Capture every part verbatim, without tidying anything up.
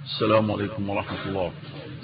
السلام عليكم ورحمة الله.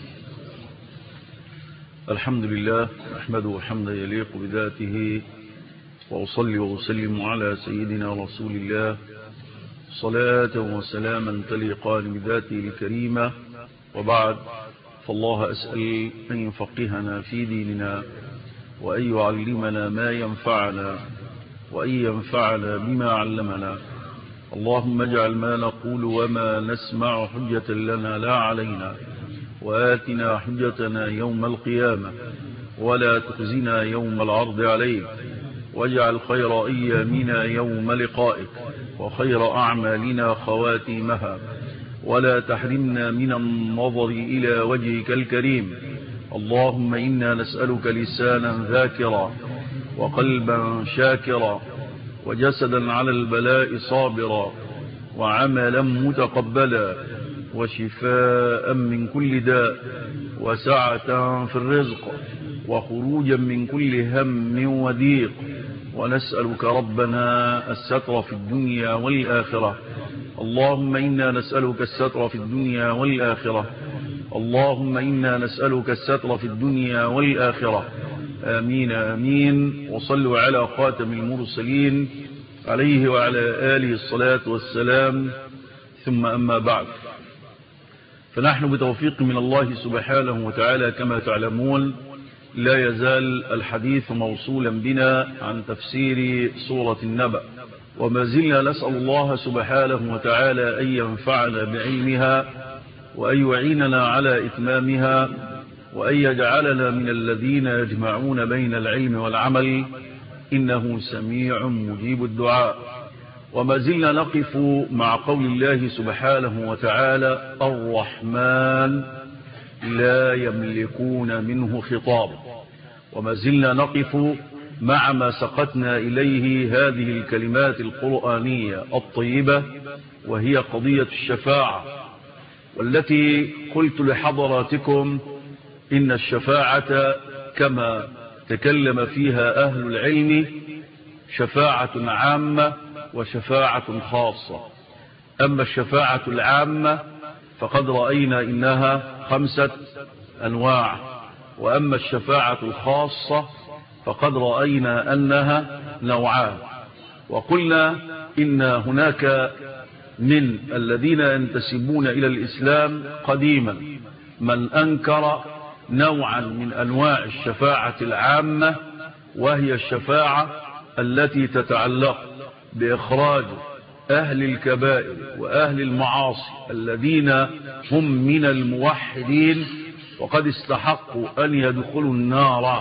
الحمد لله نحمده حمدا يليق بذاته، وأصلي وأسلم على سيدنا رسول الله صلاة وسلاما تليقان بذاته الكريمة. وبعد، فالله أسأل أن يفقهنا في ديننا، وأن يعلمنا ما ينفعنا، وأن ينفعنا بما علمنا. اللهم اجعل ما نقول وما نسمع حجة لنا لا علينا، وآتنا حجتنا يوم القيامة، ولا تخزنا يوم العرض عليك، واجعل خير أيامنا يوم لقائك، وخير أعمالنا خواتيمها، ولا تحرمنا من النظر إلى وجهك الكريم. اللهم إنا نسألك لسانا ذاكرا، وقلبا شاكرا، وجسدا على البلاء صابرا، وعملا متقبلا، وشفاء من كل داء، وسعة في الرزق، وخروجا من كل هم وضيق. ونسألك ربنا الستر في الدنيا والآخرة. اللهم إنا نسألك الستر في الدنيا والآخرة. اللهم إنا نسألك الستر في الدنيا والآخرة. آمين آمين. وصلوا على خاتم المرسلين عليه وعلى آله الصلاة والسلام. ثم أما بعد، فنحن بتوفيق من الله سبحانه وتعالى كما تعلمون لا يزال الحديث موصولا بنا عن تفسير سورة النبأ، وما زلنا نسأل الله سبحانه وتعالى أن ينفعنا بعلمها، وأن يعيننا على إتمامها، وأن يجعلنا من الذين يجمعون بين العلم والعمل، إنه سميع مجيب الدعاء. وما زلنا نقف مع قول الله سبحانه وتعالى: الرحمن لا يملكون منه خطاب. وما زلنا نقف مع ما سقتنا إليه هذه الكلمات القرآنية الطيبة، وهي قضية الشفاعة، والتي قلت لحضراتكم إن الشفاعة كما تكلم فيها أهل العلم شفاعة عامة وشفاعة خاصة. أما الشفاعة العامة فقد رأينا إنها خمسة أنواع، وأما الشفاعة الخاصة فقد رأينا أنها نوعان. وقلنا إن هناك من الذين ينتسبون إلى الإسلام قديما من أنكر نوعا من أنواع الشفاعة العامة، وهي الشفاعة التي تتعلق بإخراج أهل الكبائر وأهل المعاصي الذين هم من الموحدين وقد استحقوا أن يدخلوا النار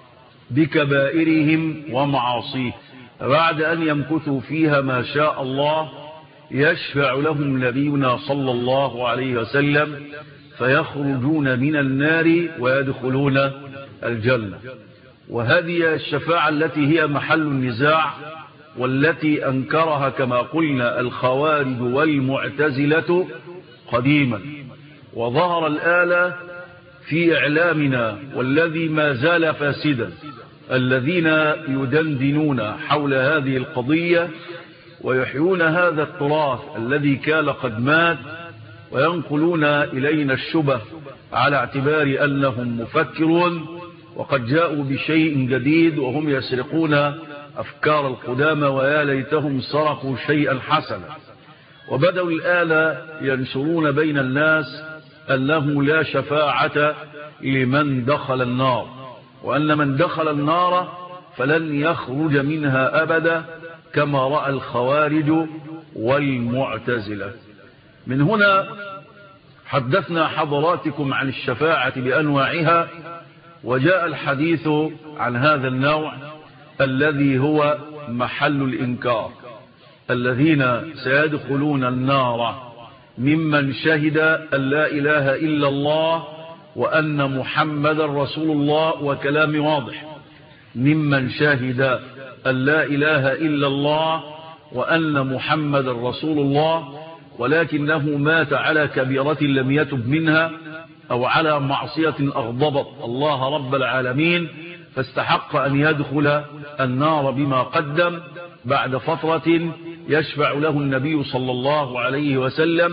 بكبائرهم ومعاصيه، بعد أن يمكثوا فيها ما شاء الله يشفع لهم نبينا صلى الله عليه وسلم فيخرجون من النار ويدخلون الجنة. وهذه الشفاعة التي هي محل النزاع، والتي أنكرها كما قلنا الخوارج والمعتزلة قديما، وظهر الآن في إعلامنا والذي ما زال فاسدا الذين يدندنون حول هذه القضية ويحيون هذا التراث الذي كان قد مات، وينقلون إلينا الشبه على اعتبار أنهم مفكرون وقد جاءوا بشيء جديد، وهم يسرقون أفكار القدامى ويا ليتهم سرقوا شيئا حسنا. وبدأوا الآن ينشرون بين الناس أنه لا شفاعة لمن دخل النار، وأن من دخل النار فلن يخرج منها أبدا كما رأى الخوارج والمعتزلة. من هنا حدثنا حضراتكم عن الشفاعة بأنواعها، وجاء الحديث عن هذا النوع الذي هو محل الإنكار، الذين سيدخلون النار ممن شهد أن لا إله إلا الله وأن محمد رسول الله. وكلام واضح: ممن شهد أن لا إله إلا الله وأن محمد رسول الله، ولكنه مات على كبيرة لم يتب منها، أو على معصية أغضبت الله رب العالمين فاستحق أن يدخل النار بما قدم. بعد فترة يشفع له النبي صلى الله عليه وسلم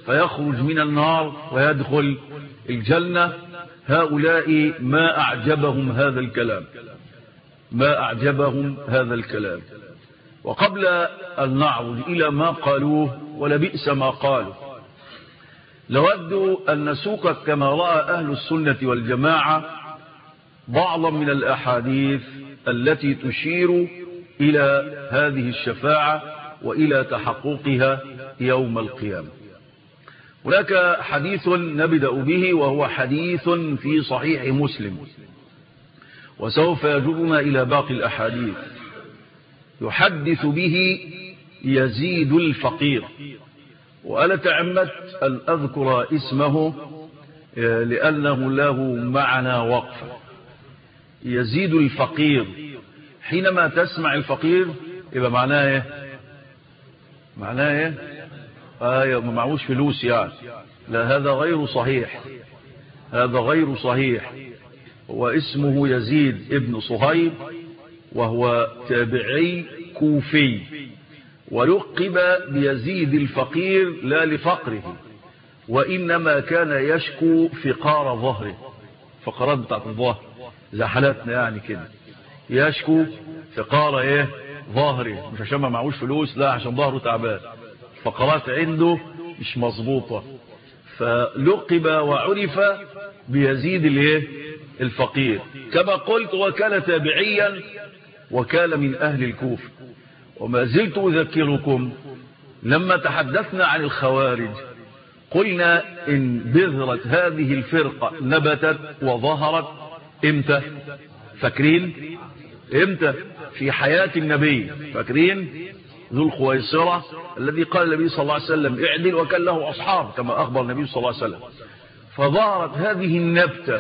فيخرج من النار ويدخل الجنة. هؤلاء ما أعجبهم هذا الكلام، ما أعجبهم هذا الكلام. وقبل أن نعرض إلى ما قالوه ولبئس ما قالوا، لود أن نسوق كما رأى أهل السنة والجماعة بعضا من الأحاديث التي تشير إلى هذه الشفاعة وإلى تحققها يوم القيامة. هناك حديث نبدأ به وهو حديث في صحيح مسلم، وسوف يجرنا إلى باقي الأحاديث. يحدث به يزيد الفقير، وأنا تعمدت أن أذكر اسمه لأنه له معنى وقفة. يزيد الفقير، حينما تسمع الفقير يبقى معناه ايه؟ معناه ايه؟ آه ما معهوش فلوس يعني. لا، هذا غير صحيح، هذا غير صحيح. هو اسمه يزيد ابن صهيب، وهو تابعي كوفي، ولقب بيزيد الفقير لا لفقره، وإنما كان يشكو فقار ظهره، فقرات بتاعت الظهر زي حالاتنا يعني كده، يشكو فقار ايه؟ ظهره، مش عشان ما معهوش فلوس، لا عشان ظهره تعبان، فقرات عنده مش مظبوطة، فلقب وعرف بيزيد الايه؟ الفقير. كما قلت وكان تابعيا وكان من أهل الكوفة. وما زلت أذكركم لما تحدثنا عن الخوارج قلنا إن بذرة هذه الفرقة نبتت وظهرت إمتى؟ فاكرين؟ إمتى؟ في حياة النبي. فاكرين؟ ذو الخويصرة الذي قال النبي صلى الله عليه وسلم اعدل، وكان له أصحاب كما أخبر النبي صلى الله عليه وسلم. فظهرت هذه النبتة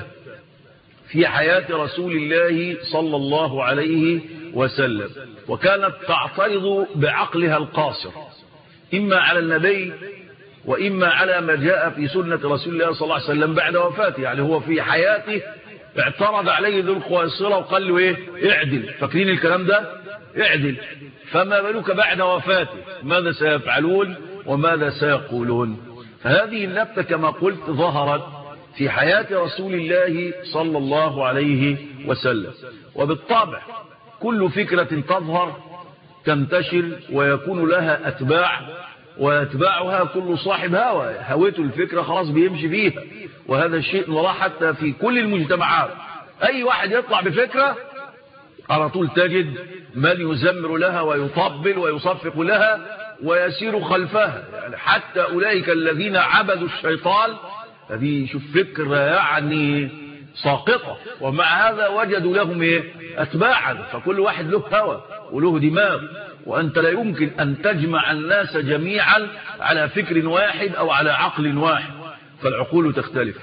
في حياة رسول الله صلى الله عليه وسلم، وكانت تعترض بعقلها القاصر إما على النبي وإما على ما جاء في سنة رسول الله صلى الله عليه وسلم بعد وفاته. يعني هو في حياته اعترض عليه ذو الخويصرة وقال له ايه؟ اعدل. فاكرين الكلام ده؟ اعدل. فما بالك بعد وفاته؟ ماذا سيفعلون وماذا سيقولون؟ فهذه النبتة كما قلت ظهرت في حياة رسول الله صلى الله عليه وسلم. وبالطبع كل فكرة تظهر تنتشر ويكون لها أتباع، ويتبعها كل صاحب هوى، هويته الفكرة خلاص بيمشي فيها. وهذا الشيء نراه حتى في كل المجتمعات، أي واحد يطلع بفكرة على طول تجد من يزمر لها ويطبل ويصفق لها ويسير خلفها. يعني حتى أولئك الذين عبدوا الشيطان، هذه شوف فكرة يعني ساقطة، ومع هذا وجدوا لهم ايه؟ أتباعا. فكل واحد له هوى وله دماغ، وأنت لا يمكن أن تجمع الناس جميعا على فكر واحد أو على عقل واحد، فالعقول تختلف.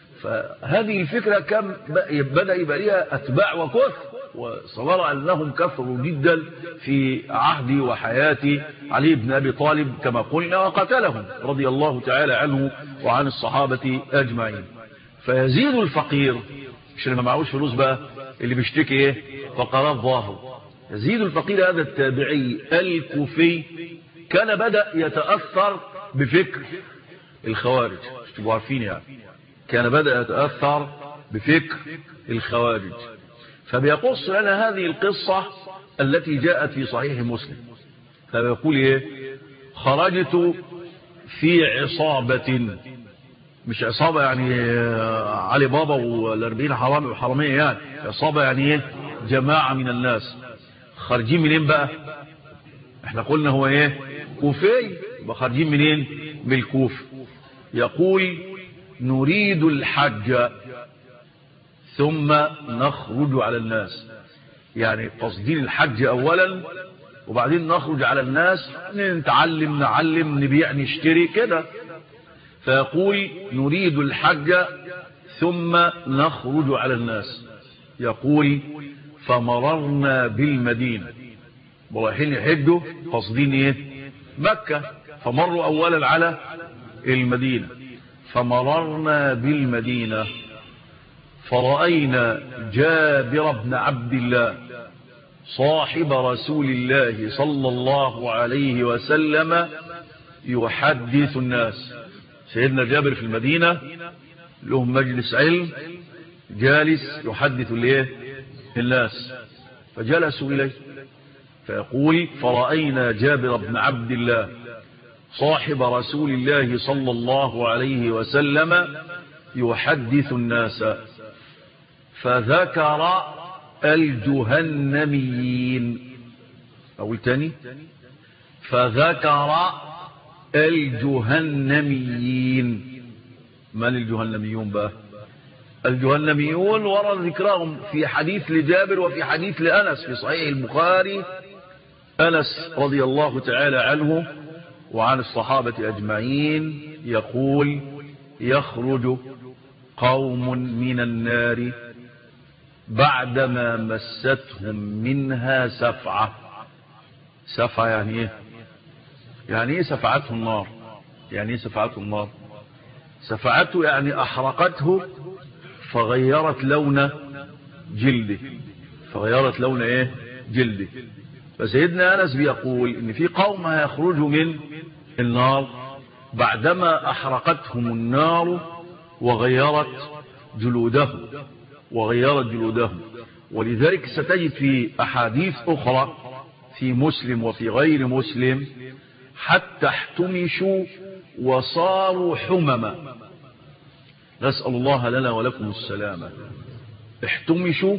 فهذه الفكرة كم بدأ يبقى لها أتباع وكثر، وصور أنهم كثروا جدا في عهد وحياة علي بن أبي طالب كما قلنا، وقتلهم رضي الله تعالى عنه وعن الصحابة أجمعين. فيزيد الفقير، مش اللي ما معهوش فلوس بقى، اللي بيشتكي ايه؟ فقرات ظاهر. يزيد الفقير هذا التابعي الكوفي كان بدأ يتأثر بفكر الخوارج، مش تبقوا عارفين يعني، كان بدأ يتأثر بفكر الخوارج. فبيقص لنا هذه القصة التي جاءت في صحيح مسلم. فبيقول ايه؟ خرجت في عصابة، مش عصابة يعني علي بابا والاربعين حرامي وحرامية، يعني عصابة يعني ايه؟ جماعة من الناس. خارجين منين بقى؟ احنا قلنا هو ايه؟ كوفي، يبقى خارجين منين؟ من الكوفة. يقول نريد الحج ثم نخرج على الناس، يعني قصدين الحج اولا وبعدين نخرج على الناس، نتعلم نعلم نبيع نشتري كده. فيقول نريد الحج ثم نخرج على الناس. يقول فمررنا بالمدينة، رايحين يحجوا قصدين ايه؟ مكة، فمروا اولا على المدينة. فمررنا بالمدينة فرأينا جابر بن عبد الله صاحب رسول الله صلى الله عليه وسلم يحدث الناس. سيدنا جابر في المدينة لهم مجلس علم، جالس يحدث الايه الناس، فجلسوا إليه فيقول: فرأينا جابر بن عبد الله صاحب رسول الله صلى الله عليه وسلم يحدث الناس، فذكر الجهنميين. أقول تاني: فذكر الجهنميين. من الجهنميون بقى؟ الجهنميون ورد ذكرهم في حديث لجابر وفي حديث لأنس في صحيح البخاري. أنس رضي الله تعالى عنه وعن الصحابة أجمعين يقول: يخرج قوم من النار بعدما مستهم منها سفعة. سفعة يعني ايه؟ يعني ايه سفعته النار؟ يعني ايه سفعته النار؟ سفعته يعني احرقته فغيرت لون جلده، فغيرت لون ايه جلده. فسيدنا أنس بيقول ان في قوم هيخرجوا من النار بعدما احرقتهم النار وغيرت جلودهم وغيرت جلودهم. ولذلك ستجد في أحاديث أخرى في مسلم وفي غير مسلم: حتى احتمشوا وصاروا حمما. نسأل الله لنا ولكم السلامة. احتمشوا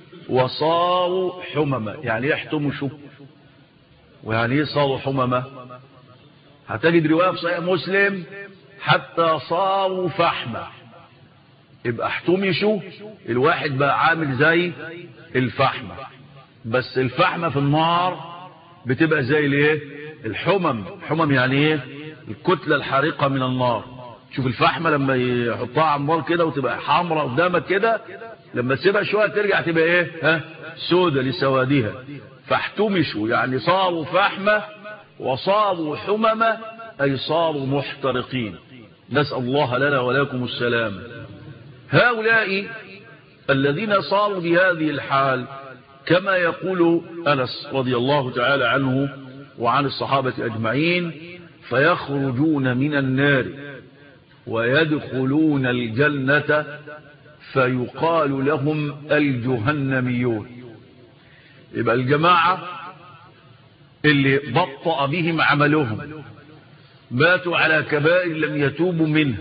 وصاروا حمما. يعني ايه احتمشوا ويعني ايه صاروا حمما؟ هتجد رواية في صحيح مسلم: حتى صاروا فحما. يبقى احتمشوا الواحد بقى عامل زي الفحمة، بس الفحمة في النار بتبقى زي الايه الحمم. حمم يعني ايه؟ الكتلة الحارقة من النار. شوف الفحمة لما يحطها على النار كده وتبقى حمراء قدامك كده، لما تسيبها شوية ترجع تبقى ايه؟ ها سودة لسوادها. فاحتمشوا يعني صاروا فحمة، وصاروا حممة اي صاروا محترقين. نسأل الله لنا ولكم السلام. هؤلاء الذين صاروا بهذه الحال كما يقول أنس رضي الله تعالى عنه وعن الصحابة أجمعين: فيخرجون من النار ويدخلون الجنة فيقال لهم الجهنميون. يبقى الجماعة اللي بطأ بهم عملهم، ماتوا على كبائر لم يتوبوا منها،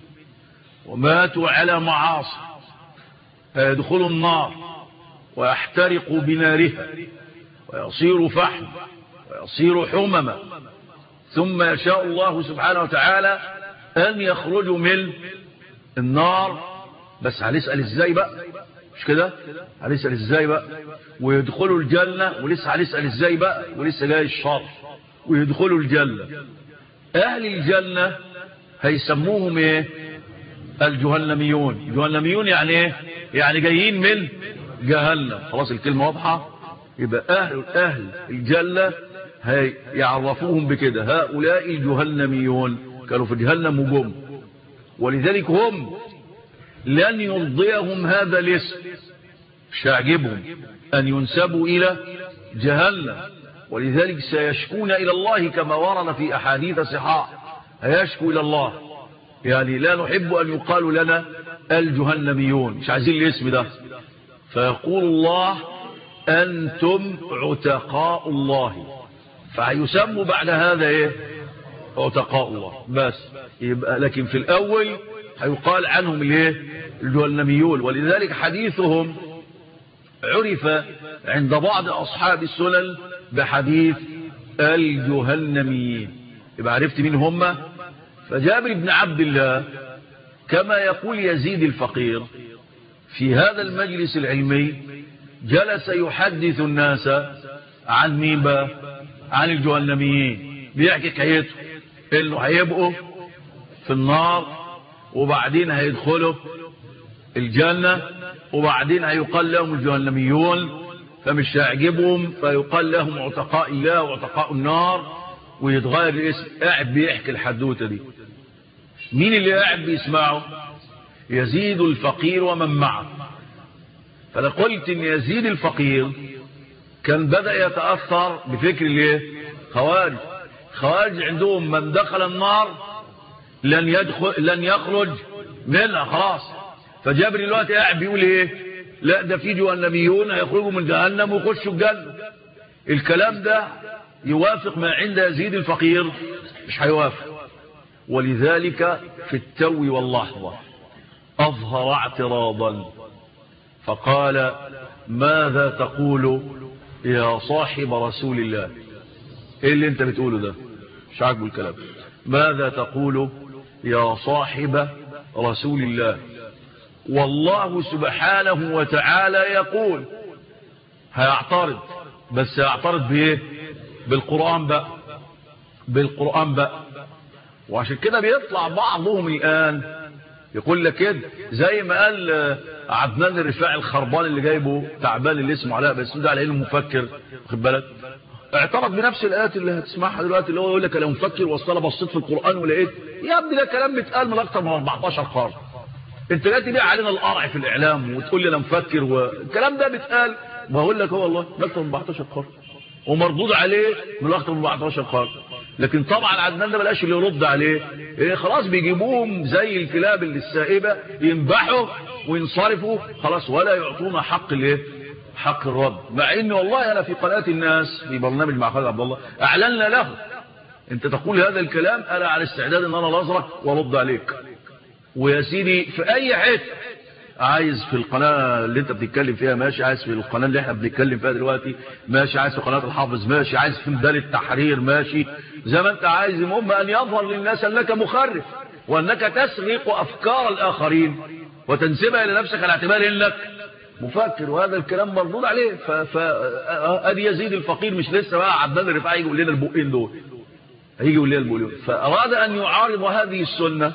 وماتوا على معاصي، فيدخلوا النار ويحترقوا بنارها ويصير فحم ويصير حمما، ثم يشاء الله سبحانه وتعالى أن يخرجوا من النار. بس هنسأل ازاي بقى؟ مش كده؟ هنسأل ازاي بقى؟ ويدخلوا الجنة، ولسه هنسأل ازاي بقى؟ ولسه جاي الشر. ويدخلوا الجنة. أهل الجنة هيسموهم ايه؟ الجهنميون. الجهنميون يعني ايه؟ يعني جايين من جهنم. خلاص الكلمة واضحة. يبقى أهل, أهل الجنة هيعرفوهم بكده: هؤلاء الجهنميون كانوا في جهنم وجم. ولذلك هم لن يرضيهم هذا الاسم، مش هيعجبهم أن ينسبوا إلى جهنم. ولذلك سيشكون إلى الله كما ورد في أحاديث صحاح. هيشكوا إلى الله، يعني لا نحب أن يقال لنا الجهنميون، مش عايزين الاسم ده. فيقول الله: أنتم عتقاء الله. فيسموا بعد هذا ايه؟ عتقاء الله. بس يبقى لكن في الأول هيقال عنهم الايه؟ الجهنميون. ولذلك حديثهم عرف عند بعض أصحاب السنن بحديث الجهنميين. يبقى عرفت مين هم؟ فجابر بن عبد الله كما يقول يزيد الفقير في هذا المجلس العلمي جلس يحدث الناس عن مين بقى؟ عن الجهنميين. بيحكي حكايته انه هيبقوا في النار وبعدين هيدخلوا الجنة وبعدين هيقال لهم الجهنميون، فمش هيعجبهم فيقال لهم عتقاء الله وعتقاء النار ويتغير الاسم. قاعد بيحكي الحدوتة دي. مين اللي قاعد بيسمعه؟ يزيد الفقير ومن معه. فأنا قلت ان يزيد الفقير كان بدأ يتأثر بفكر الايه؟ خوارج. خوارج عندهم من دخل النار لن يدخل لن يخرج منها خلاص. فجابر الوقت قاعد بيقول ايه؟ لا ده في جهنميون هيخرجوا من جهنم ويخشوا الجنة. الكلام ده يوافق ما عند يزيد الفقير؟ مش هيوافق. ولذلك في التو واللحظة أظهر اعتراضا فقال ماذا تقول يا صاحب رسول الله؟ ايه اللي انت بتقوله ده؟ مش عاجبه الكلام. ماذا تقول يا صاحب رسول الله؟ والله سبحانه وتعالى يقول. هيعترض، بس هيعترض بايه؟ بالقرآن بقى، بالقرآن بقى. وعشان كده بيطلع بعضهم الآن يقول لك كده زي ما قال عدنان الرفاعي الخربان اللي جايبه تعبان اللي اسمه علاء بس ده على انه مفكر، واخد بالك؟ اعترض بنفس الايات اللي هتسمعها دلوقتي، اللي هو يقول لك انا مفكر واصل انا بصيت في القرآن ولقيت. يا ابني ده كلام بيتقال من اكتر من أربعتاشر قرن. انت جاي تبيع علينا القرع في الاعلام وتقول لي انا مفكر، والكلام ده بيتقال. بقول لك هو والله من اكتر من أربعتاشر قرن ومردود عليه من اكتر من أربعتاشر قرن. لكن طبعا عدنان ده بلاش اللي يرد عليه. إيه خلاص بيجيبوهم زي الكلاب اللي السائبه ينبحوا وينصرفوا خلاص ولا يعطونا حق الايه؟ حق الرد. مع ان والله انا في قناه الناس في برنامج مع خالد عبد الله اعلنا له انت تقول هذا الكلام انا على استعداد ان انا لازرك وارد عليك. ويا سيدي في اي حته عايز في القناة اللي انت بتتكلم فيها ماشي، عايز في القناة اللي احنا بنتكلم فيها دلوقتي ماشي، عايز في قناة الحافظ ماشي، عايز في ميدان التحرير ماشي، زي ما انت عايز. المهم ان يظهر للناس انك مخرف وانك تسرق افكار الاخرين وتنسبها الى نفسك على اعتبار انك مفكر، وهذا الكلام مردود عليه. فادي يزيد الفقير مش لسه بقى عدنان الرفاعي يقول لنا البقين دول، هيجي يقول لنا البقين. فاراد ان يعارض هذه السنة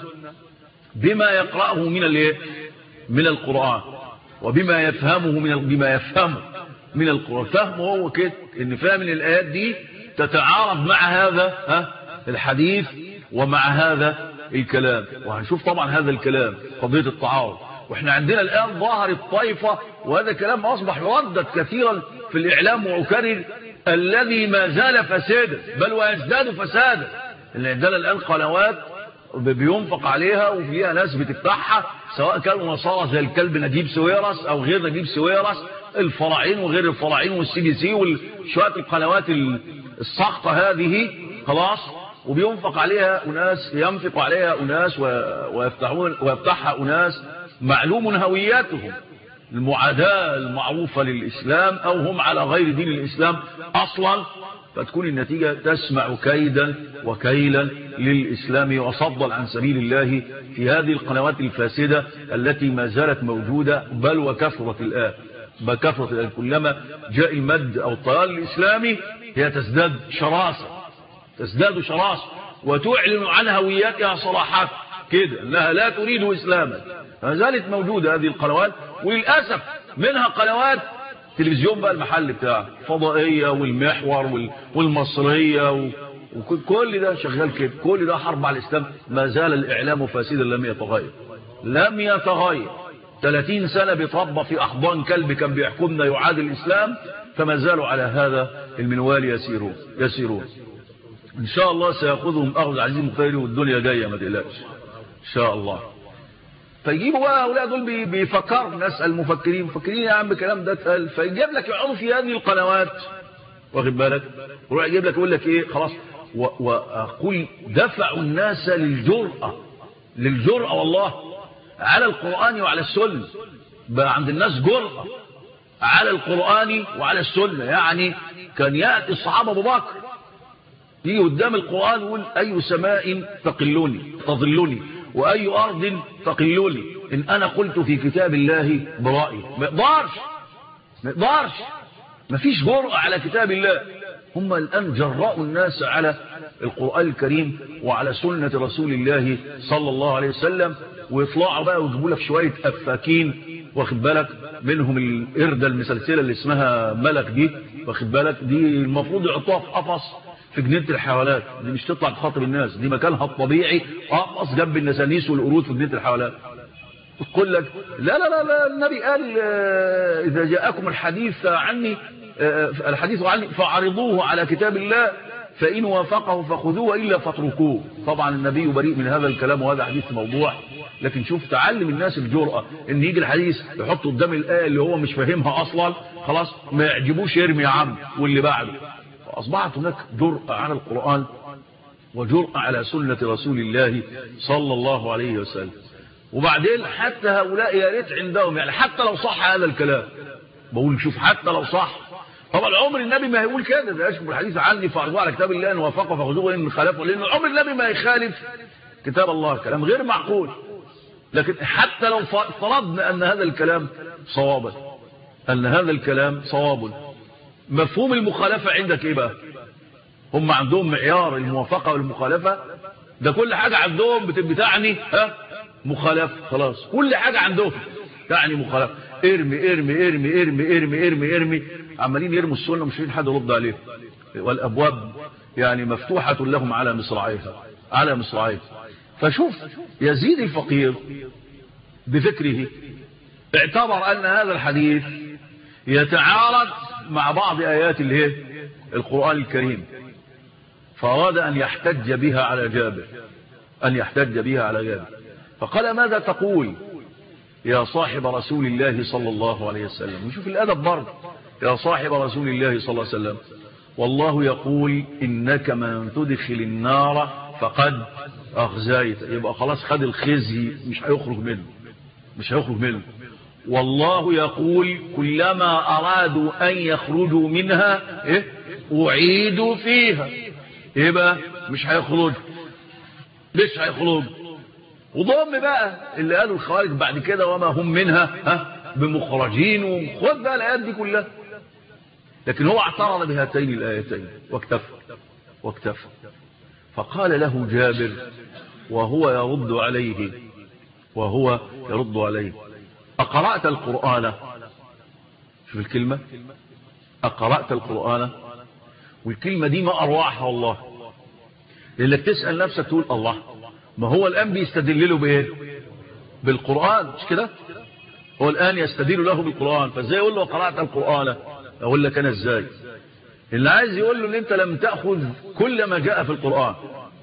بما يقرأه من الايه؟ من القرآن، وبما يفهمه من بما يفهمه من القرآن. فهمه هو كده ان فهم الآيات دي تتعارض مع هذا ها الحديث ومع هذا الكلام. وهنشوف طبعا هذا الكلام قضية التعارض. واحنا عندنا الآن ظاهر الطائفة، وهذا كلام أصبح يردد كثيرا في الإعلام وأكرر، الذي ما زال فسادا بل ويزداد فسادا. اللي عندنا الآن قنوات بينفق عليها وفيها ناس بتفتحها، سواء كانوا نصارى زي الكلب نجيب سويرس او غير نجيب سويرس، الفراعين وغير الفراعين والسي بي سي وشويه القنوات الساقطه هذه خلاص. وبينفق عليها اناس، ينفق عليها اناس ويفتحون ويفتحها اناس معلوم هوياتهم المعاداه المعروفه للاسلام او هم على غير دين الاسلام اصلا. فتكون النتيجة تسمع كيدا وكيلا للإسلام وصدا عن سبيل الله في هذه القنوات الفاسدة التي ما زالت موجودة بل وكثرت الآن. بكثرت الآن كلما جاء المد أو الطيار الإسلامي هي تزداد شراسة، تزداد شراسة وتعلن عن هويتها صراحة كده أنها لا تريد إسلاما. ما زالت موجودة هذه القنوات، وللأسف منها قنوات تلفزيون بقى المحل بتاعه فضائية والمحور والمصرية وكل ده شغال كده. كل ده حرب على الإسلام. ما زال الإعلام فاسدا لم يتغير، لم يتغير. ثلاثين سنة بيتربى في أحضان كلب كان بيحكمنا يعادل الإسلام، فما زالوا على هذا المنوال يسيرون يسيرون. إن شاء الله سيأخذهم أخذ عزيز مختاري والدنيا جاية ما تقلقش إن شاء الله. فيجيبوا بقى هؤلاء دول بيفكروا، نسأل مفكرين مفكرين يا عم الكلام ده اتقال، فيجيب لك يقعدوا في هذه القنوات واخد بالك، ويروح يجيب لك يقول لك ايه خلاص واقول دفعوا الناس للجرأة للجرأة والله على القرآن وعلى السنة. بقى عند الناس جرأة على القرآن وعلى السنة. يعني كان يأتي الصحابة أبو بكر يجي قدام القرآن يقول أي سماء تقلني تظلني وأي أرض تقلني إن أنا قلت في كتاب الله برأيي. ما يقدرش ما يقدرش ما فيش جرأة على كتاب الله. هم الآن جرأوا الناس على القرآن الكريم وعلى سنة رسول الله صلى الله عليه وسلم، ويطلعوا بقى ويجيبوا لك شوية أفاكين واخد بالك، منهم القردة المسلسلة اللي اسمها ملك دي واخد بالك، دي المفروض يحطوها في قفص في جنينة الحيوانات، دي مش تطلع تخاطب الناس، دي مكانها الطبيعي قفص جنب النسانيس والقرود في جنينة الحيوانات. تقول لك لا لا لا, لا النبي قال إذا جاءكم الحديث عني الحديث عني فعرضوه على كتاب الله فإن وافقه فخذوه وإلا فاتركوه. طبعا النبي بريء من هذا الكلام وهذا حديث موضوع، لكن شوف تعلم الناس الجرأة ان يجي الحديث يحط قدام الآية اللي هو مش فاهمها أصلا، خلاص ما يعجبوش يرمي يا عم واللي بعده. فأصبحت هناك جرأة على القرآن وجرأة على سنة رسول الله صلى الله عليه وسلم. وبعدين حتى هؤلاء يا ريت عندهم، يعني حتى لو صح هذا الكلام، بقول شوف حتى لو صح، طبعا عمر النبي ما هيقول كده، ده اشبه الحديث عني فارجوه على كتاب الله ان وافقه فخذوه وان خالفه، لان عمر النبي ما يخالف كتاب الله، كلام غير معقول. لكن حتى لو فرضنا ان هذا الكلام صوابا، ان هذا الكلام صواب، مفهوم المخالفه عندك ايه بقى؟ هم عندهم معيار الموافقه والمخالفه، ده كل حاجه عندهم بتعني ها مخالفه، خلاص كل حاجه عندهم يعني مخالفه. ارمي ارمي ارمي ارمي ارمي ارمي ارمي عمالين يرموا السنه مش لاقيين حد يرد عليه، والابواب يعني مفتوحه لهم على مصراعيها على مصراعيها. فشوف يزيد الفقير بفكره اعتبر ان هذا الحديث يتعارض مع بعض ايات الايه القرآن الكريم، فاراد ان يحتج بها على جابر ان يحتج بها على جابر فقال ماذا تقول يا صاحب رسول الله صلى الله عليه وسلم؟ وشوف الادب برضه، يا صاحب رسول الله صلى الله عليه وسلم والله يقول إنك من تدخل النار فقد أخزيت، يبقى خلاص خد الخزي مش هيخرج منه مش هيخرج منه والله يقول كلما أرادوا أن يخرجوا منها إيه؟ أعيدوا فيها، يبقى مش هيخرج مش هيخرج. وضم بقى اللي قالوا الخوارج بعد كده وما هم منها ها بمخرجين، وخد بقى الآيات دي كلها. لكن هو اعترض بهاتين الآيتين واكتفى واكتفى فقال له جابر وهو يرد عليه وهو يرد عليه أقرأت القرآن؟ شوف الكلمة أقرأت القرآن، والكلمة دي ما أروعها والله، لأنك تسأل نفسك تقول الله ما هو الآن بيستدل له بإيه؟ بالقرآن، مش كده؟ هو الآن يستدل له بالقرآن، فازاي يقول له قرأت القرآن؟ أقول لك أنا ازاي؟ اللي عايز يقول له ان انت لم تأخذ كل ما جاء في القرآن،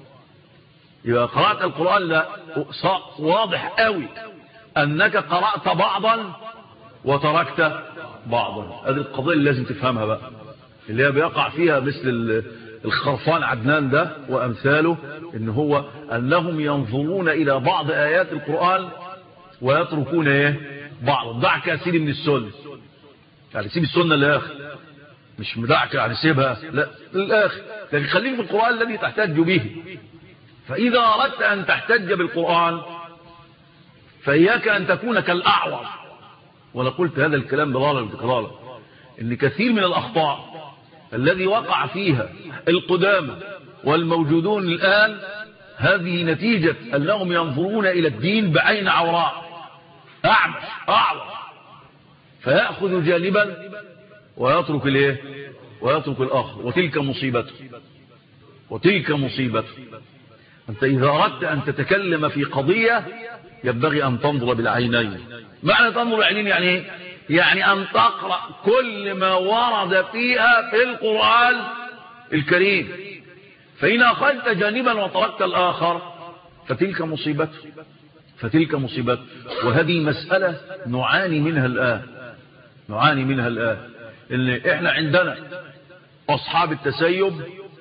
يبقى قرأت القرآن لا واضح قوي انك قرأت بعضا وتركت بعضا. هذه القضية اللي لازم تفهمها بقى، اللي هي بيقع فيها مثل الخرفان عدنان ده وامثاله، ان هو انهم ينظرون الى بعض ايات القرآن ويتركون ايه بعض. دعك يا سيدي من السنة، يعني سيب السنة للآخر، مش مدعك يعني سيبها لا للآخر، لكن خليك في القرآن الذي تحتج به. فإذا أردت أن تحتج بالقرآن فإياك أن تكون كالأعور. وأنا قلت هذا الكلام ضلالا وتكرارا، إن كثير من الأخطاء الذي وقع فيها القدامى والموجودون الآن هذه نتيجة أنهم ينظرون إلى الدين بعين عوراء، أعمش أعور، فيأخذ جانبا ويترك الايه ويترك الآخر، وتلك مصيبته وتلك مصيبته. أنت إذا أردت أن تتكلم في قضية ينبغي أن تنظر بالعينين. معنى تنظر بالعينين يعني ايه؟ يعني أن تقرأ كل ما ورد فيها في القرآن الكريم، فإن أخذت جانبا وتركت الآخر فتلك مصيبته فتلك مصيبته. وهذه مسألة نعاني منها الآن نعاني منها الآن إن إحنا عندنا أصحاب التسيب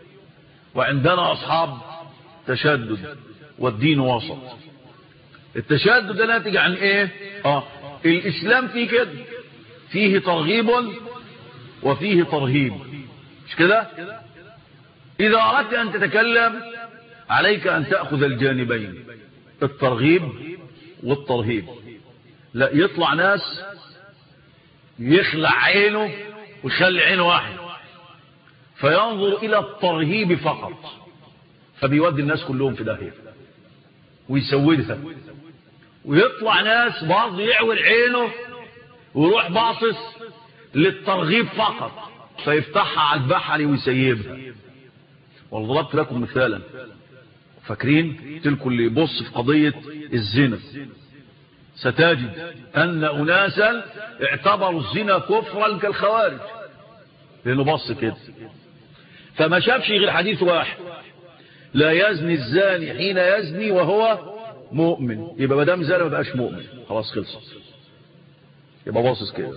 وعندنا أصحاب تشدد، والدين وسط. التشدد ده ناتج عن إيه؟ آه الإسلام فيه كده، فيه ترغيب وفيه ترهيب، مش كده؟ إذا أردت أن تتكلم عليك أن تأخذ الجانبين، الترغيب والترهيب. لا يطلع ناس يخلع عينه ويخلي عينه واحد فينظر إلى الترهيب فقط، فبيودي الناس كلهم في داهية ويسودها. ويطلع ناس بعض يعور عينه ويروح باصص للترغيب فقط فيفتحها على البحر ويسيبها. وضربت لكم مثالا، فاكرين تلكم اللي يبص في قضية الزنا ستجد أن أناسا اعتبروا الزنا كفرا كالخوارج، لأنه بص كده. فما شافش غير حديث واحد: لا يزني الزاني حين يزني وهو مؤمن. يبقى ما دام زاني ما بقاش مؤمن، خلاص خلصت. يبقى باصص كده،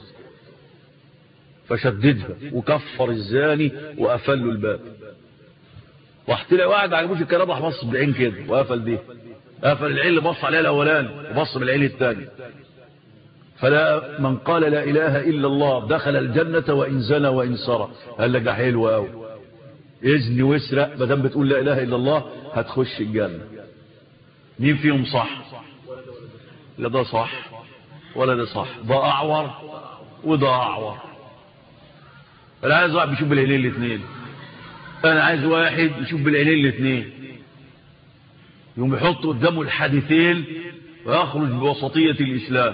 فشددها وكفر الزاني وقفل له الباب. واحد تلاقي واحد ما عجبوش الكلام راح بص بالعين كده وقفل دي، قفل العين اللي بص عليها الاولاني وبص بالعين الثاني. فلا من قال لا اله الا الله دخل الجنه وان زنى وان سرق. قال لك ده حلو قوي، اذني واسرق ما دام بتقول لا اله الا الله هتخش الجنه. مين فيهم صح؟ لا ده صح ولا ده صح، ده اعور وده اعور. انا عايز واحد بيشوف بالعينين الاثنين، انا عايز واحد يشوف بالعينين الاثنين، يقوم يحط قدامه الحديثين ويخرج بوسطيه الاسلام.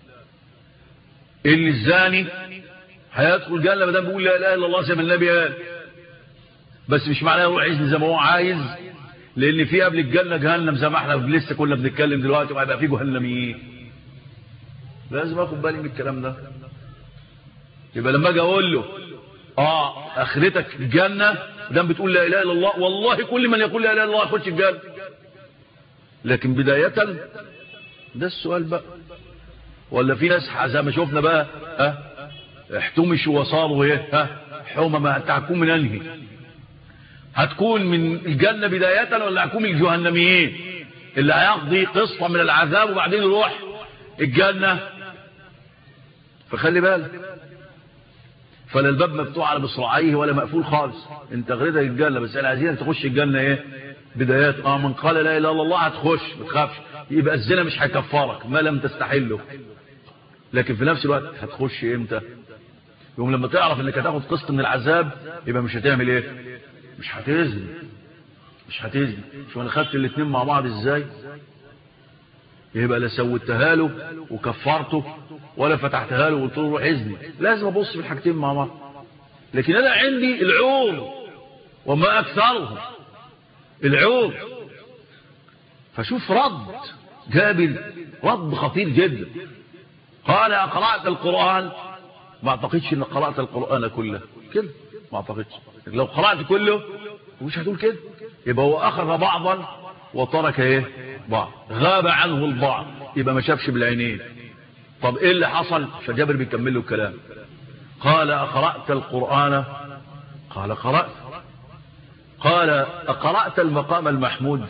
اللي الزاني هيدخل الجنه ما دام بيقول لا اله الا الله زي ما النبي قال، بس مش معناه يروح يزني زي ما هو عايز، لان في قبل الجنه جهنم زي ما احنا لسه كنا بنتكلم دلوقتي، وهيبقى في جهنميين. لازم اخد بالي من الكلام ده. يبقى لما اجي اقول له اه اخرتك الجنه دام بتقول لا اله الا الله، والله كل من يقول لا اله الا الله يخش الجنه. لكن بدايه ده السؤال بقى، ولا في ناس زي ما شفنا بقى ها احتمشوا وصاروا ايه ها حمما، هتكون من انهي؟ هتكون من الجنه بدايه ولا هتكون من الجهنميين اللي هيقضي قسطا من العذاب وبعدين يروح الجنه؟ فخلي بالك، فلا الباب مفتوح على مصراعيه ولا مقفول خالص. انت غريتك الجنه، بس انا عايزينك تخش الجنه ايه بدايات. اه من قال لا اله الا الله هتخش ما تخافش، يبقى الزنا مش هيكفرك ما لم تستحله، لكن في نفس الوقت هتخش امتى؟ يوم لما تعرف انك هتاخد قسط من العذاب يبقى مش هتعمل ايه؟ مش هتزني، مش هتزني. شو انا خدت الاثنين مع بعض ازاي؟ يبقى لا سويتها له وكفرته ولا فتحتها له وقلت له روح اذني، لازم ابص في الحاجتين مع بعض. لكن انا عندي العور وما اكثرهم العور. فشوف رد جابر، رد خطير جدا. قال قرأت القرآن؟ ما اعتقدش ان قرأت القرآن كله كده، ما اعتقدش. لو قرأت كله مش هتقول كده. يبقى هو اخذ بعضا وترك ايه بعض، غاب عنه البعض، يبقى ما شافش بالعينين. طب ايه اللي حصل؟ فجابر بيكمل له الكلام. قال أقرأت القرآن؟ قال قرأت. قال أقرأت المقام المحمود؟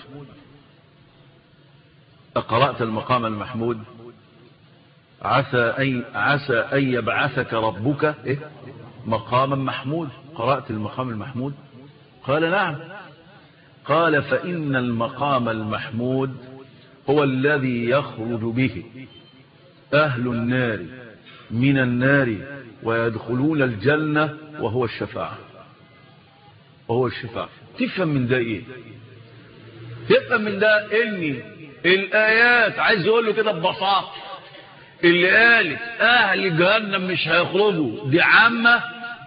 أقرأت المقام المحمود؟ عسى أن عسى أن يبعثك ربك إيه؟ مقاما محمود. قرأت المقام المحمود؟ قال نعم. قال فإن المقام المحمود هو الذي يخرج به أهل النار من النار ويدخلون الجنة، وهو الشفاعة. وهو الشفاعة. تفهم من ده ايه؟ تفهم من ده ان الآيات عايز يقول له كده ببساطة، اللي قالت أهل جهنم مش هيخرجوا دي عامة.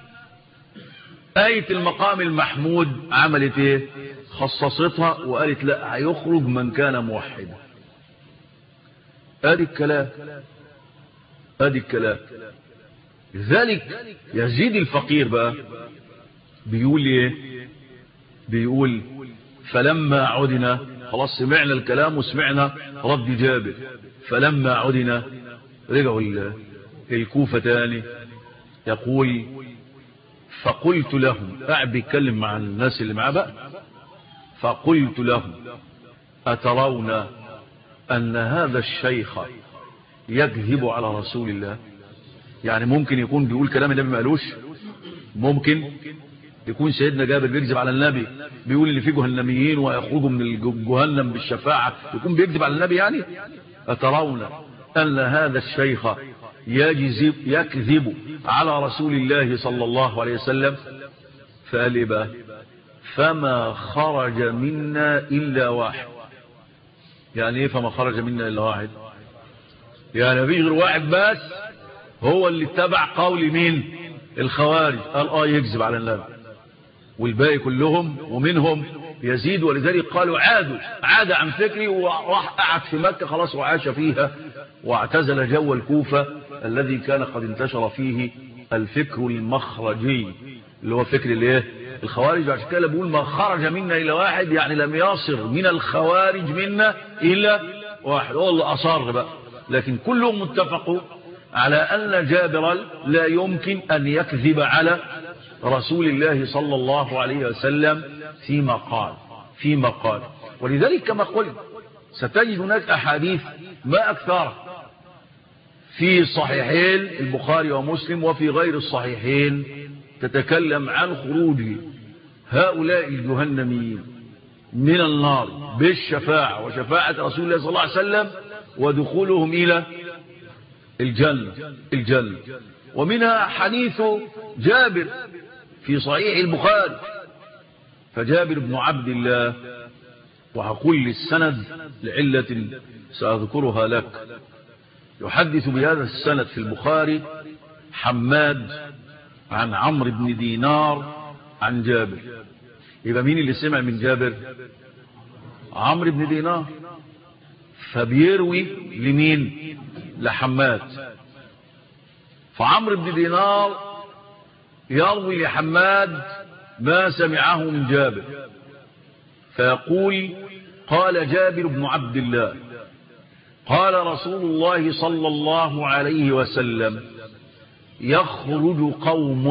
آية المقام المحمود عملت ايه؟ خصصتها وقالت لا، هيخرج من كان موحدا. ادي الكلام، ادي الكلام. لذلك يزيد الفقير بقى بيقول ايه؟ بيقول فلما عدنا، خلاص سمعنا الكلام وسمعنا رد جابر، فلما عدنا رجعوا الكوفة تاني. يقول فقلت لهم، قاعد بيتكلم مع الناس اللي معاه بقى، فقلت لهم أترون أن هذا الشيخ يكذب على رسول الله؟ يعني ممكن يكون بيقول كلام النبي ما قالوش؟ ممكن يكون سيدنا جابر بيكذب على النبي، بيقول ان في جهنميين ويخرجوا من الجهنم بالشفاعة، يكون بيكذب على النبي يعني؟ أترون أن هذا الشيخ يكذب يكذب على رسول الله صلى الله عليه وسلم؟ فقال إيه بقى؟ فما خرج منا إلا واحد. يعني ايه فما خرج منا إلا واحد؟ يعني مفيش غير واحد بس هو اللي اتبع قول مين؟ الخوارج، قال اه يكذب على النبي، والباقي كلهم ومنهم يزيد. ولذلك قالوا عادوا عاد عن فكري وراح قعد في مكة خلاص وعاش فيها، واعتزل جو الكوفة الذي كان قد انتشر فيه الفكر المخرجي، اللي هو فكر الايه؟ الخوارج عشان كده بيقول ما خرج منا إلا واحد، يعني لم يصر من الخوارج منا إلا واحد، هو اللي أصر بقى. لكن كلهم متفقوا على أن جابرا لا يمكن أن يكذب على رسول الله صلى الله عليه وسلم فيما قال فيما قال ولذلك كما قلت ستجد هناك أحاديث ما أكثر في صحيحين البخاري ومسلم وفي غير الصحيحين تتكلم عن خروج هؤلاء الجهنميين من النار بالشفاعة وشفاعة رسول الله صلى الله عليه وسلم ودخولهم إلى الجنة الجنة ومنها حديث جابر في صحيح البخاري. فجابر بن عبد الله، وهقول للسند لعلة سأذكرها لك، يحدث بهذا السند في البخاري حماد عن عمرو بن دينار عن جابر. يبقى مين اللي سمع من جابر؟ عمرو بن دينار. فبيروي لمين؟ لحماد. فعمرو بن دينار يروي لحماد ما سمعه من جابر فيقول قال جابر بن عبد الله قال رسول الله صلى الله عليه وسلم يخرج قوم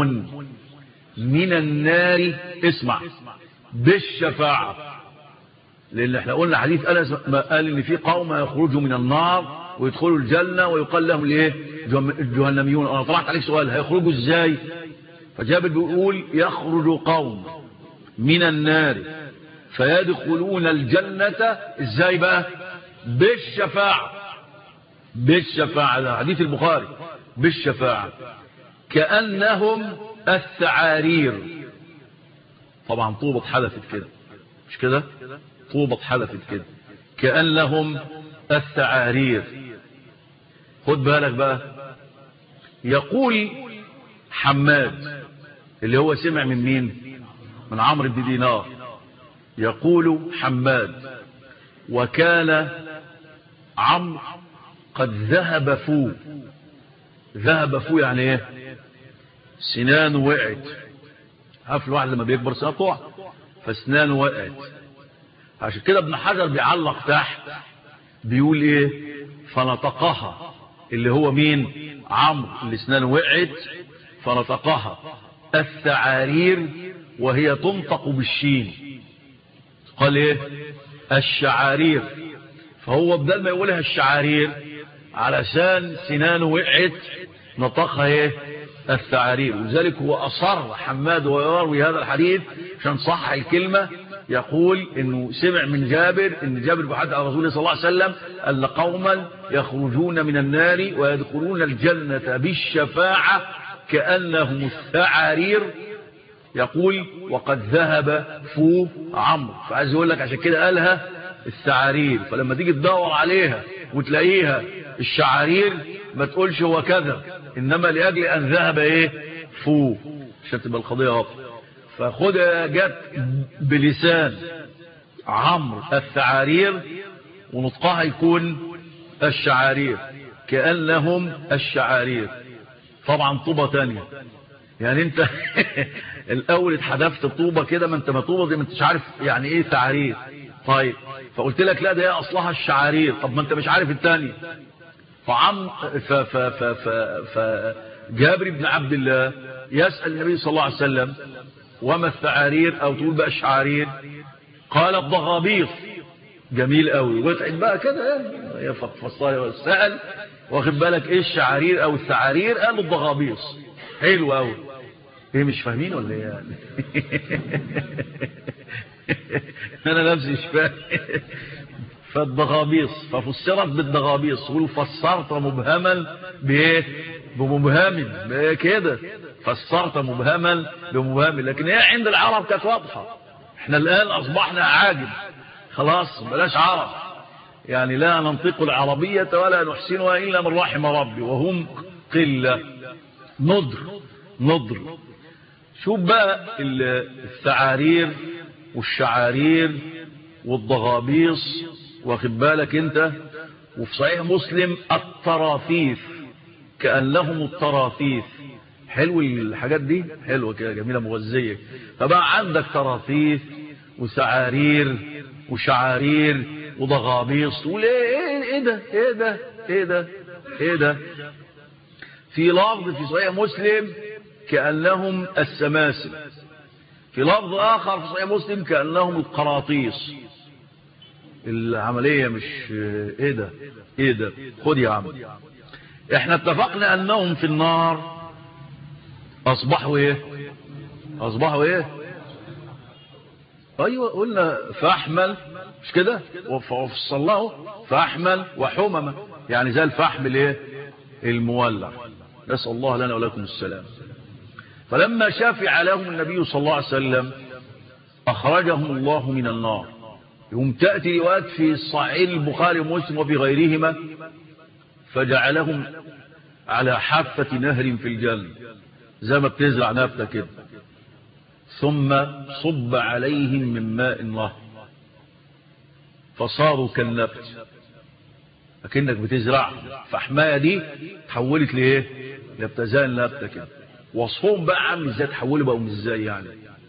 من النار، اسمع، بالشفاعة. لأن احنا قلنا حديث أنس قال إن في قوم يخرجوا من النار ويدخلوا الجنة ويقال لهم الايه؟ الجهنميون. أنا طرحت عليك سؤال، هيخرجوا ازاي؟ فجابر بيقول يخرج قوم من النار فيدخلون الجنة ازاي بقى؟ بالشفاعة. بالشفاعة، ده حديث البخاري. بالشفاعة كأنهم الثعارير. طبعا طوبة حدثت كده، مش كده؟ طوبة حدثت كده كأنهم الثعارير. خد بالك بقى، يقول حماد اللي هو سمع من مين؟ من عمرو بن دينار. يقول حماد وكان عمرو قد ذهب فوه. ذهب فوه يعني ايه؟ سنانه وقعت. عارف الواحد لما بيكبر سنانه تقع، فسنانه وقعت. عشان كده ابن حجر بيعلق تحت بيقول ايه؟ فنطقها، اللي هو مين؟ عمرو اللي سنانه وقعت. فنطقها الثعارير وهي تنطق بالشين. قال ايه؟ الشعارير. فهو بدل ما يقولها الشعارير علشان سنانه وقعت نطقها ايه؟ الثعارير. وذلك هو أصر حماد ويروي هذا الحديث عشان صح الكلمة. يقول انه سمع من جابر ان جابر بحدث عن رسول الله صلى الله عليه وسلم ان قوما يخرجون من النار ويدخلون الجنة بالشفاعة كأنهم الثعارير. يقول وقد ذهب فوه عمرو. فعايز يقول لك عشان كده قالها الثعارير. فلما تيجي تدور عليها وتلاقيها الشعارير ما تقولش هو كذا، انما لاجل ان ذهب ايه؟ فوه، عشان تبقى القضيه واضحه. فخدها جت بلسان عمرو الثعارير ونطقها يكون الشعارير كأنهم الشعارير. طبعا طوبة تانية، يعني انت الاول اتحدفت طوبة كده، ما انت ما طوبة دي ما انتش عارف يعني ايه ثعارير. طيب فقلت لك لا ده هي اصلها الشعارير، طب ما انت مش عارف التانية. فعم ف ف ف ف ف جابر بن عبد الله يسأل النبي صلى الله عليه وسلم وما الثعارير، او تقول بقى الشعارير؟ قال الضغابيص. جميل قوي، وقعت بقى كده يعني فصاله سأل واخد بالك ايه الشعارير او الثعارير؟ قال الضغابيص. حلو قوي. ايه مش فاهمين ولا ايه يعني؟ انا نفسي مش فاهم. فالضغابيص ففسرت بالضغابيص، وفسرت مبهما بايه؟ بمبهم كده. فسرت مبهما بمبهم، لكن هي عند العرب كانت واضحه. احنا الان اصبحنا عاجم خلاص، بلاش عرب، يعني لا ننطق العربية ولا نحسنها إلا من رحم ربي، وهم قلة نضر نضر. شوف بقى الثعارير والشعارير والضغابيص، واخد بالك انت. وفي صحيح مسلم الطراثيث كأنهم الطراثيث. حلو الحاجات دي حلوة كده جميلة مغذية. فبقى عندك تراثيث وسعارير وشعارير وضغابيص. وليه ايه, ايه ده ايه ده ايه ده ايه ده في لفظ في صحيح مسلم كأنهم السماسم، في لفظ آخر في صحيح مسلم كأنهم القراطيس. العملية مش ايه ده ايه ده. خد يا عم، احنا اتفقنا انهم في النار اصبحوا ايه اصبحوا ايه ايوه قلنا فاحمل مش كده، وفصلناه فاحمل وحمم، يعني زي الفحم الايه المولع. نسأل الله لنا ولكم السلام. فلما شافع لهم النبي صلى الله عليه وسلم اخرجهم الله من النار. يوم تأتي روايات في صحيح البخاري ومسلم وفي غيرهما فجعلهم على حافة نهر في الجنة زي ما بتزرع نبتة كده، ثم صب عليهم من ماء النهر فصاروا كالنبت. لكنك بتزرع فحماية دي تحولت لإيه؟ لابتزاء النبتة كده. وصفهم بقى عامل ازاي، تحولوا بقوا ازاي يعني.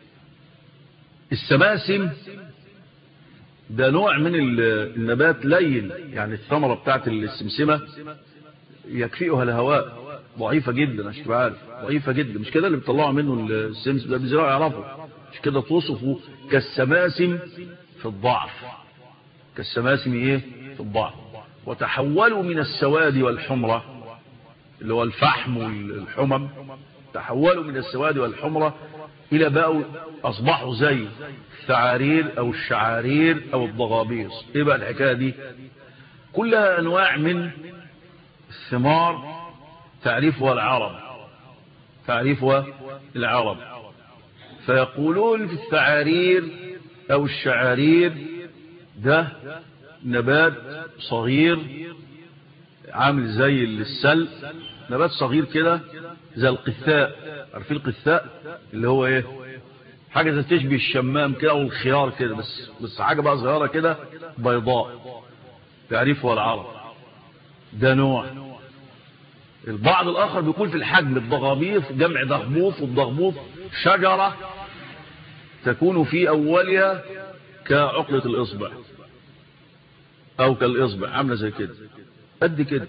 السماسم ده نوع من النبات لين، يعني الثمرة بتاعت السمسمة يكفئها الهواء، ضعيفة جدا عشان تبقى عارف، ضعيفة جدا. مش كده اللي بيطلعوا منه السمسم ده بيزرعوا يعرفوا، مش كده توصفوا كالسماسم في الضعف، كالسماسم ايه في الضعف. وتحولوا من السواد والحمرة اللي هو الفحم والحمم، تحولوا من السواد والحمرة الى بقوا اصبحوا زي الثعارير او الشعارير او الضغابيص. ايه بقى الحكاية دي؟ كلها انواع من الثمار تعرفها العرب، تعرفها العرب. فيقولون في الثعارير او الشعارير ده نبات صغير عامل زي السل، نبات صغير كده زي القثاء. عارفين القثاء اللي هو ايه؟ حاجة زي تشبه الشمام كده او الخيار كده، بس بس حاجة بقى صغيرة كده بيضاء، تعرفها العرب. ده نوع. البعض الاخر بيقول في الحجم الضغابيط، جمع ضغبوط، والضغبوط شجرة تكون في اولها كعقلة الاصبع او كالاصبع، عاملة زي كده قد كده.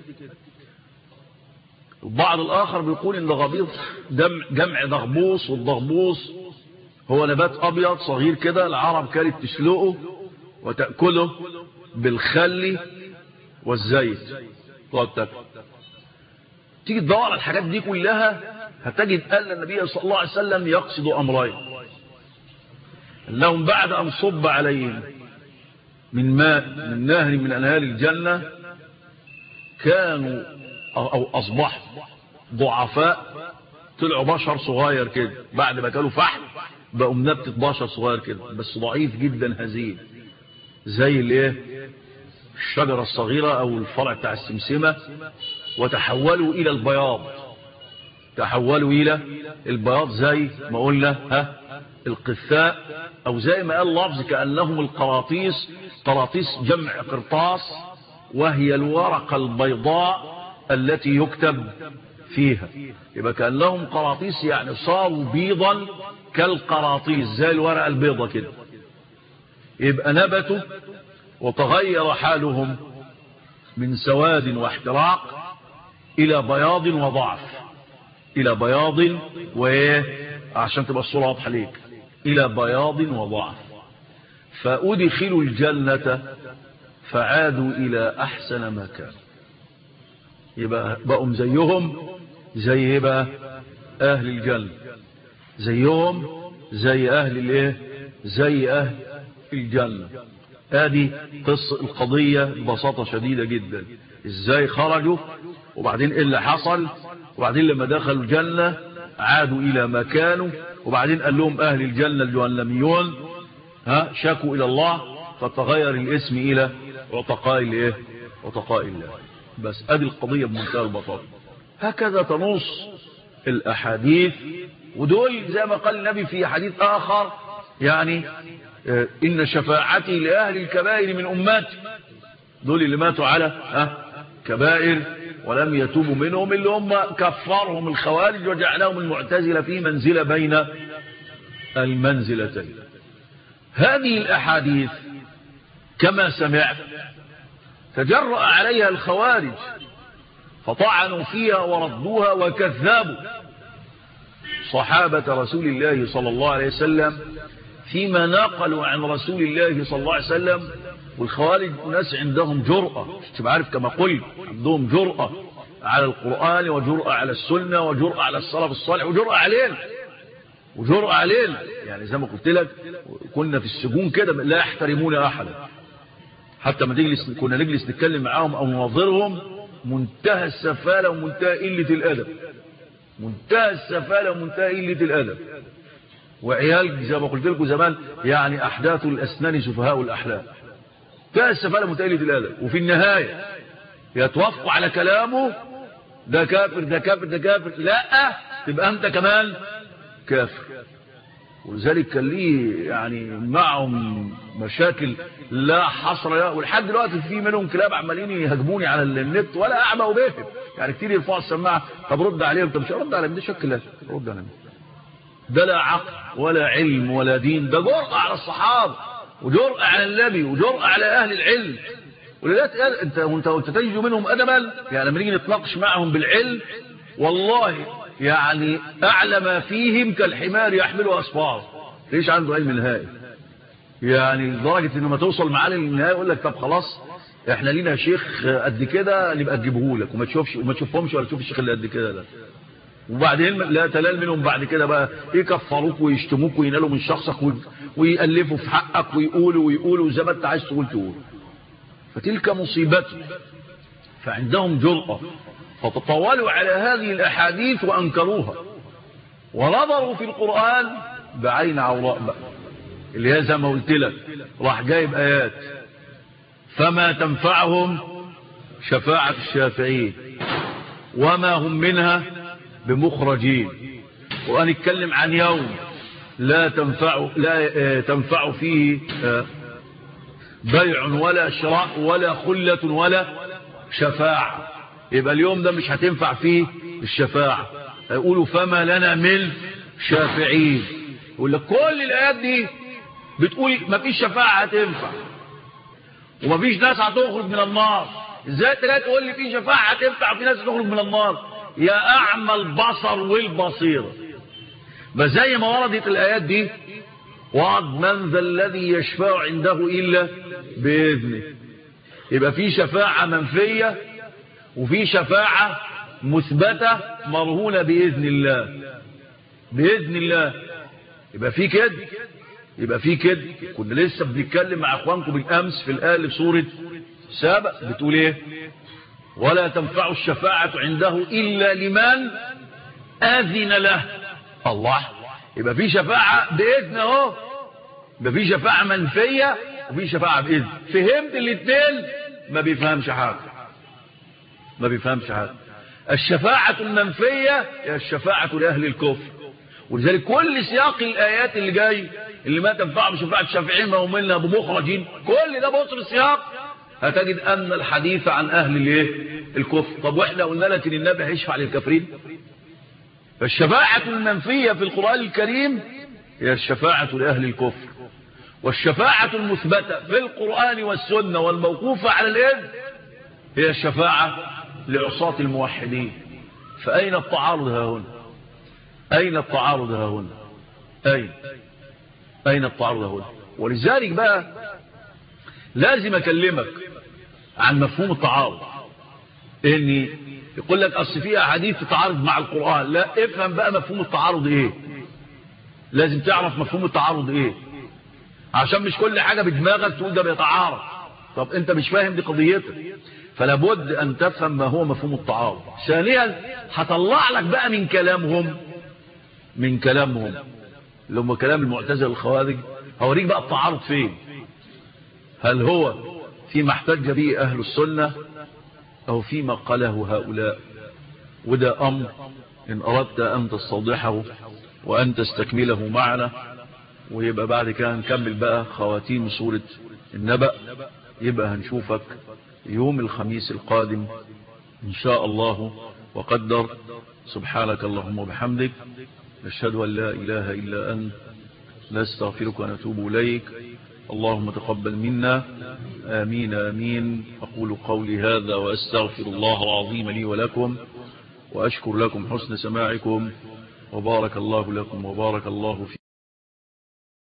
البعض الاخر بيقول ان ضغابيط جمع ضغبوص، والضغبوص هو نبات ابيض صغير كده، العرب كانت تسلقه وتأكله بالخل والزيت وتأكل. تيجي تدور على الحاجات دي كلها هتجد أن النبي صلى الله عليه وسلم يقصد أمرين: أنهم بعد أن صب عليهم من ماء من نهر من أنهار الجنة كانوا أو أصبحوا ضعفاء، طلعوا بشر صغير كده، بعد ما كانوا فحم بقوا نبتة بشر صغير كده بس ضعيف جدا هزيل، زي الايه الشجرة الصغيرة أو الفرع بتاع السمسمة. وتحولوا إلى البياض، تحولوا إلى البياض زي ما قلنا ها القثاء، أو زي ما قال لفظ كأنهم القراطيس. قراطيس جمع قرطاس، وهي الورقة البيضاء التي يكتب فيها. يبقى كأنهم قراطيس يعني صاروا بيضا كالقراطيس زي الورقة البيضة كده. يبقى نبتوا وتغير حالهم من سواد واحتراق إلى بياض وضعف، إلى بياض وإيه عشان تبقى الصورة واضحة ليك، إلى بياض وضعف. فأدخلوا الجنة فعادوا إلى أحسن ما كان. يبقى بقوا زيهم زي بقى أهل الجنة، زيهم زي أهل الإيه زي أهل الجنة. هذه قصة القضية ببساطة شديدة جدا. ازاي خرجوا وبعدين ايه اللي حصل، وبعدين لما دخلوا الجنة عادوا الى ما كانوا، وبعدين قال لهم اهل الجنة الجهنميون ها شكوا الى الله فتغير الاسم الى عتقاء الايه عتقاء الله. بس ادي القضية بمنتهى البساطة. هكذا تنص الاحاديث. ودول زي ما قال النبي في حديث اخر يعني إن شفاعتي لأهل الكبائر من أمتي، دول اللي ماتوا على أه كبائر ولم يتوبوا منهم، اللي هم كفرهم الخوارج وجعلهم المعتزلة في منزلة بين المنزلتين. هذه الأحاديث كما سمعت تجرأ عليها الخوارج فطعنوا فيها وردوها وكذبوا صحابة رسول الله صلى الله عليه وسلم فيما نقلوا عن رسول الله صلى الله عليه وسلم. والخوارج ناس عندهم جرأة، مش تبقى عارف كما قلت، عندهم جرأة على القرآن وجرأة على السنة وجرأة على السلف الصالح وجرأة علينا وجرأة علينا. يعني زي ما قلت لك كنا في السجون كده لا يحترمون أحدا، حتى ما تجلس كنا نجلس نتكلم معاهم أو نناظرهم منتهى السفالة ومنتهى قلة الأدب، منتهى السفالة ومنتهى قلة الأدب. وعيال زي ما قلت لكم زمان يعني أحداث الأسنان سفهاء الأحلام، منتهى السفالة ومنتهى قلة الأدب. وفي النهاية يتوافقوا على كلامه، ده كافر ده كافر ده كافر، لا تبقى أنت كمان كافر. ولذلك كان ليه يعني معهم مشاكل لا حصر لها، ولحد دلوقتي في منهم كلاب عمالين يهاجموني على النت ولا اعمى وبيهم، يعني كتير يرفعوا السماعه طب رد عليهم، طب مش هرد على ده شكل لا رد على ده، لا عقل ولا علم ولا دين، ده جرأة على الصحابه وجرأة على النبي وجرأة على اهل العلم. ولذلك انت وانت وانت تجد منهم ادبا، يعني لما نيجي نتناقش معهم بالعلم والله يعني اعلى ما فيهم كالحمار يحمله اسفاره، ليش عنده علم نهائي، يعني لدرجه انه ما توصل معاه للنهايه يقول لك طب خلاص احنا لينا شيخ قد كده نبقى نجيبه لك وما تشوفش وما تشوفهمش ولا تشوف الشيخ اللي قد كده ده. وبعدين لا تلال منهم بعد كده بقى يكفروك ويشتموك وينالوا من شخصك ويألفوا في حقك ويقولوا ويقولوا زي ما انت عايز تقول تقول. فتلك مصيبته. فعندهم جرأة فتطاولوا على هذه الأحاديث وأنكروها ونظروا في القرآن بعين عوراء بقى، اللي هي زي ما قلت لك راح جايب آيات فما تنفعهم شفاعة الشافعين وما هم منها بمخرجين، وهنتكلم عن يوم لا تنفع لا تنفع فيه بيع ولا شراء ولا خلة ولا شفاعة. يبقى اليوم ده مش هتنفع فيه الشفاعة. يقولوا فما لنا من شافعين، يقول لك كل الآيات دي بتقول ما فيش شفاعة هتنفع وما فيش ناس هتخرج من النار، ازاي تلاقي تقول لي في شفاعة هتنفع وفي ناس هتخرج من النار؟ يا أعمى البصر والبصيرة. بس زي ما وردت الآيات دي وعد من ذا الذي يشفع عنده إلا بإذنه، يبقى في شفاعة منفية وفي شفاعة مثبتة مرهونة بإذن الله، بإذن الله. يبقى في كده يبقى في كده كنا لسه بنتكلم مع اخوانكم بالامس في الايه في سوره سابق بتقول ايه؟ ولا تنفع الشفاعه عنده الا لمن اذن له الله. يبقى في شفاعه باذن اهو، يبقى في شفاعه منفيه وفي شفاعه باذن. فهمت الاثنين؟ ما بيفهمش حاجه ما بيفهمش حاجه. الشفاعه المنفيه هي الشفاعه لاهل الكفر، ولذلك كل سياق الآيات اللي جاي اللي ما تنفع بشفاعة الشافعين ما هم منها بمخرجين، كل ده بصر السياق هتجد أن الحديث عن أهل الايه الكفر. طب وإحنا قلنا لك إن النبي هيشفع للكافرين؟ فالشفاعة المنفية في القرآن الكريم هي الشفاعة لأهل الكفر، والشفاعة المثبتة في القرآن والسنة والموقوفة على الإذن هي الشفاعة لعصاة الموحدين. فأين التعارض ها هنا؟ أين التعارض ها هنا؟ أين أين التعارض ها هنا؟ ولذلك بقى لازم أكلمك عن مفهوم التعارض. إني يقول لك أصل فيها أحاديث تتعارض مع القرآن، لا افهم بقى مفهوم التعارض إيه. لازم تعرف مفهوم التعارض إيه، عشان مش كل حاجة بدماغك تقول ده بيتعارض. طب أنت مش فاهم دي قضيتك، فلا بد أن تفهم ما هو مفهوم التعارض. ثانيا هطلع لك بقى من كلامهم من كلامهم اللي هم كلام المعتزلة الخوارج، هوريك بقى التعارض فين. هل هو فيما احتج به أهل السنة أو فيما قاله هؤلاء؟ وده أمر إن أردت أن تستوضحه وأن تستكمله معنا، ويبقى بعد كده نكمل بقى خواتيم سورة النبأ. يبقى هنشوفك يوم الخميس القادم إن شاء الله وقدر. سبحانك اللهم وبحمدك، نشهد أن لا إله إلا أنت، نستغفرك ونتوب إليك. اللهم تقبل منا، آمين آمين. أقول قولي هذا وأستغفر الله العظيم لي ولكم، وأشكر لكم حسن سماعكم، وبارك الله لكم وبارك الله فيكم.